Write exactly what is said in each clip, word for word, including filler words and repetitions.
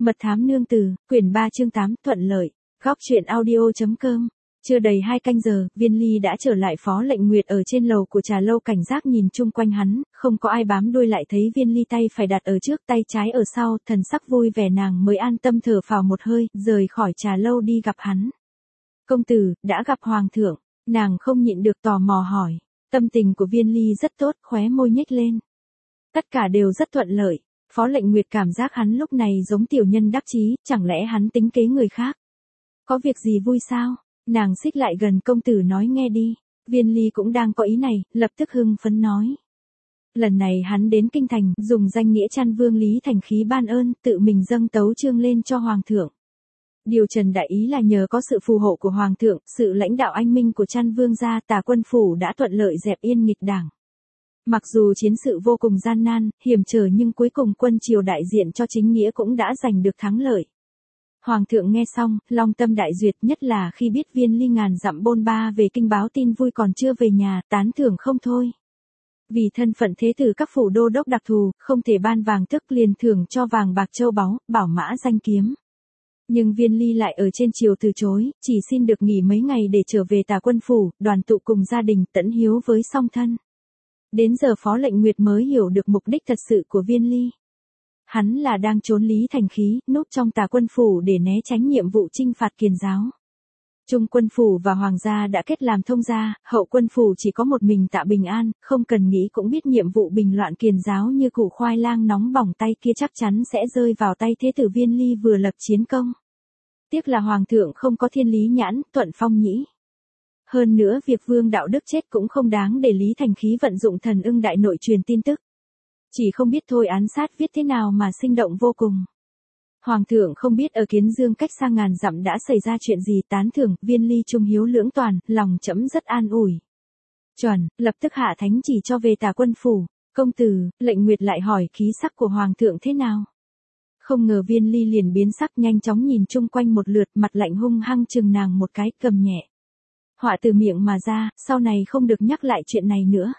Mật thám nương tử, quyển ba chương tám, thuận lợi. Góc truyện audio.com. Chưa đầy hai canh giờ, Viên Ly đã trở lại. Phó Lệnh Nguyệt ở trên lầu của trà lâu cảnh giác nhìn chung quanh hắn, không có ai bám đuôi lại thấy Viên Ly tay phải đặt ở trước tay trái ở sau, thần sắc vui vẻ nàng mới an tâm thở phào một hơi, rời khỏi trà lâu đi gặp hắn. Công tử, đã gặp hoàng thượng, nàng không nhịn được tò mò hỏi. Tâm tình của Viên Ly rất tốt, khóe môi nhếch lên. Tất cả đều rất thuận lợi. Phó Lệnh Nguyệt cảm giác hắn lúc này giống tiểu nhân đắc chí, chẳng lẽ hắn tính kế người khác? Có việc gì vui sao? Nàng xích lại gần, công tử nói nghe đi. Viên Ly cũng đang có ý này, lập tức hưng phấn nói. Lần này hắn đến kinh thành, dùng danh nghĩa Trăn Vương Lý Thành Khí ban ơn, tự mình dâng tấu chương lên cho hoàng thượng. Điều trần đại ý là nhờ có sự phù hộ của hoàng thượng, sự lãnh đạo anh minh của Trăn Vương gia, Tả quân phủ đã thuận lợi dẹp yên nghịch đảng. Mặc dù chiến sự vô cùng gian nan, hiểm trở nhưng cuối cùng quân triều đại diện cho chính nghĩa cũng đã giành được thắng lợi. Hoàng thượng nghe xong, long tâm đại duyệt, nhất là khi biết Viên Ly ngàn dặm bôn ba về kinh báo tin vui còn chưa về nhà, tán thưởng không thôi. Vì thân phận thế tử các phủ đô đốc đặc thù, không thể ban vàng thức, liền thưởng cho vàng bạc châu báu, bảo mã danh kiếm. Nhưng Viên Ly lại ở trên triều từ chối, chỉ xin được nghỉ mấy ngày để trở về Tả quân phủ, đoàn tụ cùng gia đình, tẫn hiếu với song thân. Đến giờ Phó Lệnh Nguyệt mới hiểu được mục đích thật sự của Viên Ly. Hắn là đang trốn Lý Thành Khí, núp trong Tả quân phủ để né tránh nhiệm vụ chinh phạt Kiền giáo. Trung quân phủ và hoàng gia đã kết làm thông gia, hậu quân phủ chỉ có một mình Tạ Bình An, không cần nghĩ cũng biết nhiệm vụ bình loạn Kiền giáo như củ khoai lang nóng bỏng tay kia chắc chắn sẽ rơi vào tay thế tử Viên Ly vừa lập chiến công. Tiếc là hoàng thượng không có thiên lý nhãn, thuận phong nhĩ. Hơn nữa việc Vương Đạo Đức chết cũng không đáng để Lý Thành Khí vận dụng thần ưng đại nội truyền tin tức. Chỉ không biết thôi án sát viết thế nào mà sinh động vô cùng. Hoàng thượng không biết ở Kiến Dương cách xa ngàn dặm đã xảy ra chuyện gì, tán thưởng, Viên Ly trung hiếu lưỡng toàn, lòng trẫm rất an ủi. Chuẩn, lập tức hạ thánh chỉ cho về Tả quân phủ. Công tử, Lệnh Nguyệt lại hỏi khí sắc của hoàng thượng thế nào. Không ngờ Viên Ly liền biến sắc, nhanh chóng nhìn chung quanh một lượt, mặt lạnh hung hăng chừng nàng một cái, cầm nhẹ. Họa từ miệng mà ra, sau này không được nhắc lại chuyện này nữa.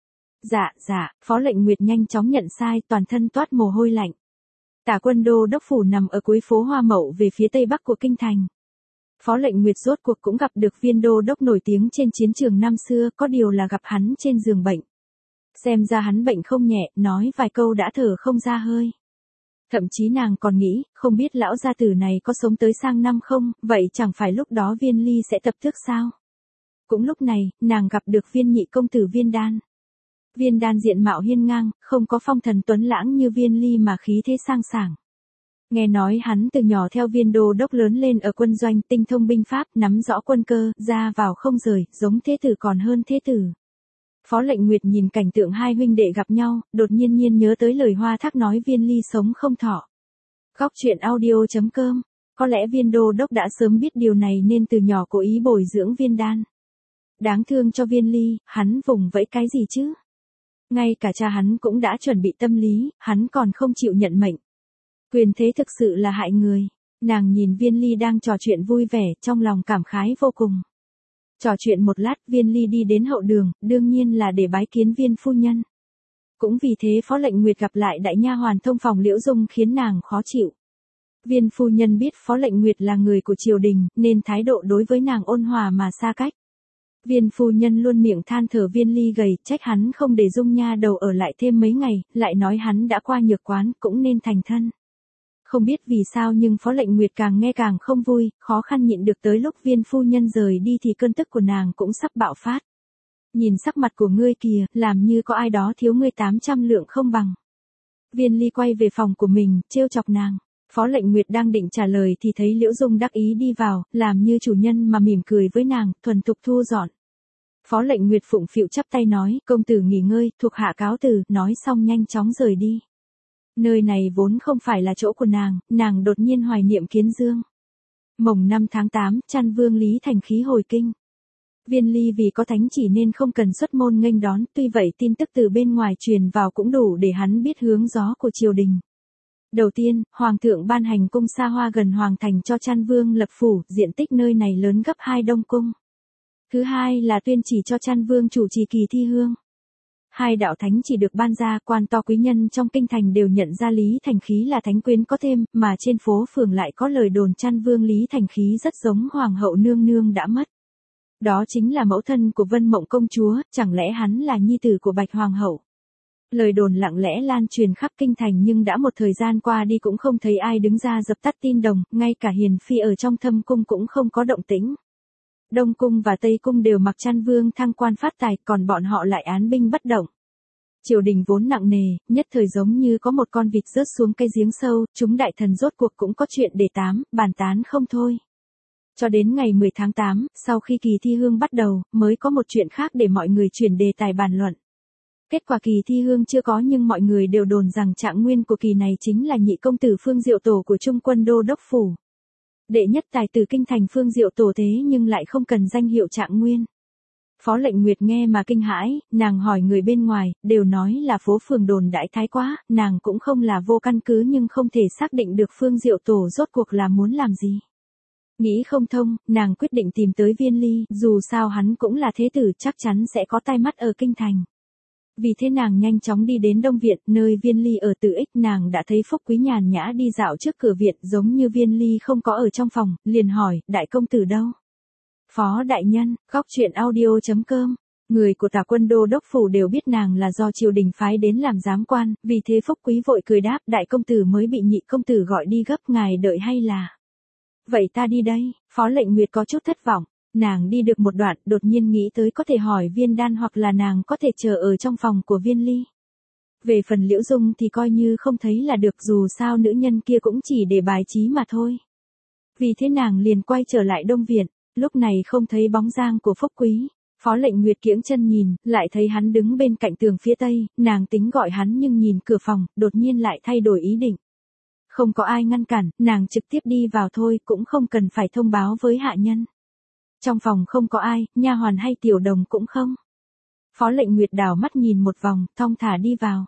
Dạ, dạ, Phó Lệnh Nguyệt nhanh chóng nhận sai, toàn thân toát mồ hôi lạnh. Tả quân đô đốc phủ nằm ở cuối phố Hoa Mậu về phía tây bắc của kinh thành. Phó Lệnh Nguyệt rốt cuộc cũng gặp được Viên đô đốc nổi tiếng trên chiến trường năm xưa, có điều là gặp hắn trên giường bệnh. Xem ra hắn bệnh không nhẹ, nói vài câu đã thở không ra hơi. Thậm chí nàng còn nghĩ, không biết lão gia tử này có sống tới sang năm không, vậy chẳng phải lúc đó Viên Ly sẽ tập thức sao? Cũng lúc này, nàng gặp được Viên nhị công tử Viên Đan. Viên Đan diện mạo hiên ngang, không có phong thần tuấn lãng như Viên Ly mà khí thế sang sảng. Nghe nói hắn từ nhỏ theo Viên đô đốc lớn lên ở quân doanh, tinh thông binh pháp, nắm rõ quân cơ, ra vào không rời, giống thế tử còn hơn thế tử. Phó Lệnh Nguyệt nhìn cảnh tượng hai huynh đệ gặp nhau, đột nhiên nhiên nhớ tới lời Hoa Thác nói Viên Ly sống không thọ. Góc truyện audio.com. Có lẽ Viên đô đốc đã sớm biết điều này nên từ nhỏ cố ý bồi dưỡng Viên Đan. Đáng thương cho Viên Ly, hắn vùng vẫy cái gì chứ? Ngay cả cha hắn cũng đã chuẩn bị tâm lý, hắn còn không chịu nhận mệnh. Quyền thế thực sự là hại người. Nàng nhìn Viên Ly đang trò chuyện vui vẻ, trong lòng cảm khái vô cùng. Trò chuyện một lát, Viên Ly đi đến hậu đường, đương nhiên là để bái kiến Viên phu nhân. Cũng vì thế Phó Lệnh Nguyệt gặp lại đại nha hoàn thông phòng Liễu Dung khiến nàng khó chịu. Viên phu nhân biết Phó Lệnh Nguyệt là người của triều đình, nên thái độ đối với nàng ôn hòa mà xa cách. Viên phu nhân luôn miệng than thở Viên Ly gầy, trách hắn không để Dung nha đầu ở lại thêm mấy ngày, lại nói hắn đã qua nhược quán, cũng nên thành thân. Không biết vì sao nhưng Phó Lệnh Nguyệt càng nghe càng không vui, khó khăn nhịn được, tới lúc Viên phu nhân rời đi thì cơn tức của nàng cũng sắp bạo phát. Nhìn sắc mặt của ngươi kìa, làm như có ai đó thiếu ngươi tám trăm lượng không bằng. Viên Ly quay về phòng của mình, trêu chọc nàng. Phó Lệnh Nguyệt đang định trả lời thì thấy Liễu Dung đắc ý đi vào, làm như chủ nhân mà mỉm cười với nàng, thuần thục thu dọn. Phó Lệnh Nguyệt phụng phịu chắp tay nói, công tử nghỉ ngơi, thuộc hạ cáo từ, nói xong nhanh chóng rời đi. Nơi này vốn không phải là chỗ của nàng, nàng đột nhiên hoài niệm Kiến Dương. Mồng năm tháng tám, Trăn Vương Lý Thành Khí hồi kinh. Viên Ly vì có thánh chỉ nên không cần xuất môn nghênh đón, tuy vậy tin tức từ bên ngoài truyền vào cũng đủ để hắn biết hướng gió của triều đình. Đầu tiên, Hoàng thượng ban hành cung xa hoa gần Hoàng thành cho Trăn Vương lập phủ, diện tích nơi này lớn gấp hai Đông cung. Thứ hai là tuyên chỉ cho Trăn Vương chủ trì kỳ thi hương. hai đạo thánh chỉ được ban ra, quan to quý nhân trong kinh thành đều nhận ra Lý Thành Khí là thánh quyến có thêm, mà trên phố phường lại có lời đồn chăn vương Lý Thành Khí rất giống hoàng hậu nương nương đã mất. Đó chính là mẫu thân của Vân Mộng công chúa, chẳng lẽ hắn là nhi tử của Bạch hoàng hậu? Lời đồn lặng lẽ lan truyền khắp kinh thành nhưng đã một thời gian qua đi cũng không thấy ai đứng ra dập tắt tin đồn, ngay cả hiền phi ở trong Thâm cung cũng không có động tĩnh. Đông cung và Tây cung đều mặc chăn vương thăng quan phát tài, còn bọn họ lại án binh bất động. Triều đình vốn nặng nề, nhất thời giống như có một con vịt rớt xuống cây giếng sâu, chúng đại thần rốt cuộc cũng có chuyện để tám, bàn tán không thôi. Cho đến ngày mười tháng tám, sau khi kỳ thi hương bắt đầu, mới có một chuyện khác để mọi người chuyển đề tài bàn luận. Kết quả kỳ thi hương chưa có nhưng mọi người đều đồn rằng trạng nguyên của kỳ này chính là nhị công tử Phương Diệu Tổ của Trung quân đô đốc phủ. Đệ nhất tài tử kinh thành Phương Diệu Tổ thế nhưng lại không cần danh hiệu trạng nguyên. Phó Lệnh Nguyệt nghe mà kinh hãi, nàng hỏi người bên ngoài, đều nói là phố phường đồn đãi thái quá, nàng cũng không là vô căn cứ nhưng không thể xác định được Phương Diệu Tổ rốt cuộc là muốn làm gì. Nghĩ không thông, nàng quyết định tìm tới Viên Ly, dù sao hắn cũng là thế tử chắc chắn sẽ có tai mắt ở kinh thành. Vì thế nàng nhanh chóng đi đến Đông Viện, nơi Viên Ly ở từ ích, nàng đã thấy Phúc Quý nhàn nhã đi dạo trước cửa viện giống như Viên Ly không có ở trong phòng, liền hỏi, đại công tử đâu? Phó đại nhân, góc truyện audio chấm com. Người của Tả quân đô đốc phủ đều biết nàng là do triều đình phái đến làm giám quan, vì thế Phúc Quý vội cười đáp, đại công tử mới bị nhị công tử gọi đi gấp, ngài đợi hay là? Vậy ta đi đây. Phó Lệnh Nguyệt có chút thất vọng. Nàng đi được một đoạn, đột nhiên nghĩ tới có thể hỏi Viên Đan hoặc là nàng có thể chờ ở trong phòng của Viên Ly. Về phần Liễu Dung thì coi như không thấy là được, dù sao nữ nhân kia cũng chỉ để bài trí mà thôi. Vì thế nàng liền quay trở lại Đông Viện, lúc này không thấy bóng dáng của Phúc Quý. Phó Lệnh Nguyệt kiễng chân nhìn, lại thấy hắn đứng bên cạnh tường phía tây, nàng tính gọi hắn nhưng nhìn cửa phòng, đột nhiên lại thay đổi ý định. Không có ai ngăn cản, nàng trực tiếp đi vào thôi, cũng không cần phải thông báo với hạ nhân. Trong phòng không có ai, nha hoàn hay tiểu đồng cũng không. Phó Lệnh Nguyệt đảo mắt nhìn một vòng, thong thả đi vào.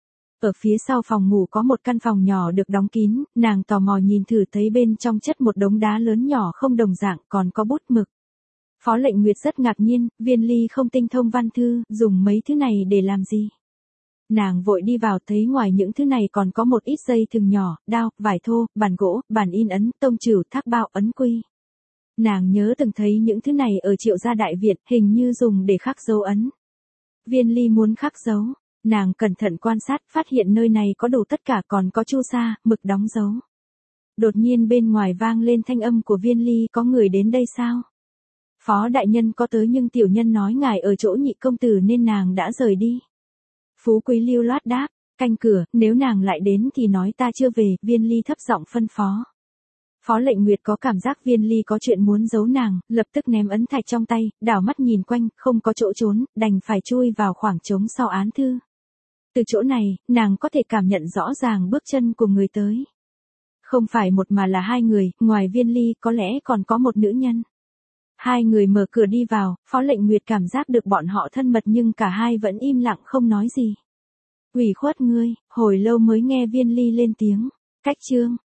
Ở phía sau phòng ngủ có một căn phòng nhỏ được đóng kín, nàng tò mò nhìn thử thấy bên trong chất một đống đá lớn nhỏ không đồng dạng, còn có bút mực. Phó Lệnh Nguyệt rất ngạc nhiên, Viên Ly không tinh thông văn thư, dùng mấy thứ này để làm gì? Nàng vội đi vào thấy ngoài những thứ này còn có một ít dây thừng nhỏ, đao, vải thô, bàn gỗ, bàn in ấn, tông trừu, thác bao, ấn quy. Nàng nhớ từng thấy những thứ này ở Triệu gia đại viện, hình như dùng để khắc dấu ấn. Viên Ly muốn khắc dấu, nàng cẩn thận quan sát, phát hiện nơi này có đủ tất cả, còn có chu sa, mực đóng dấu. Đột nhiên bên ngoài vang lên thanh âm của Viên Ly, có người đến đây sao? Phó đại nhân có tới nhưng tiểu nhân nói ngài ở chỗ nhị công tử nên nàng đã rời đi. Phú Quý lưu loát đáp, canh cửa, nếu nàng lại đến thì nói ta chưa về, Viên Ly thấp giọng phân phó. Phó Lệnh Nguyệt có cảm giác Viên Ly có chuyện muốn giấu nàng, lập tức ném ấn thạch trong tay, đảo mắt nhìn quanh, không có chỗ trốn, đành phải chui vào khoảng trống sau án thư. Từ chỗ này, nàng có thể cảm nhận rõ ràng bước chân của người tới. Không phải một mà là hai người, ngoài Viên Ly có lẽ còn có một nữ nhân. Hai người mở cửa đi vào, Phó Lệnh Nguyệt cảm giác được bọn họ thân mật nhưng cả hai vẫn im lặng không nói gì. Ủy khuất ngươi, hồi lâu mới nghe Viên Ly lên tiếng, cách chương.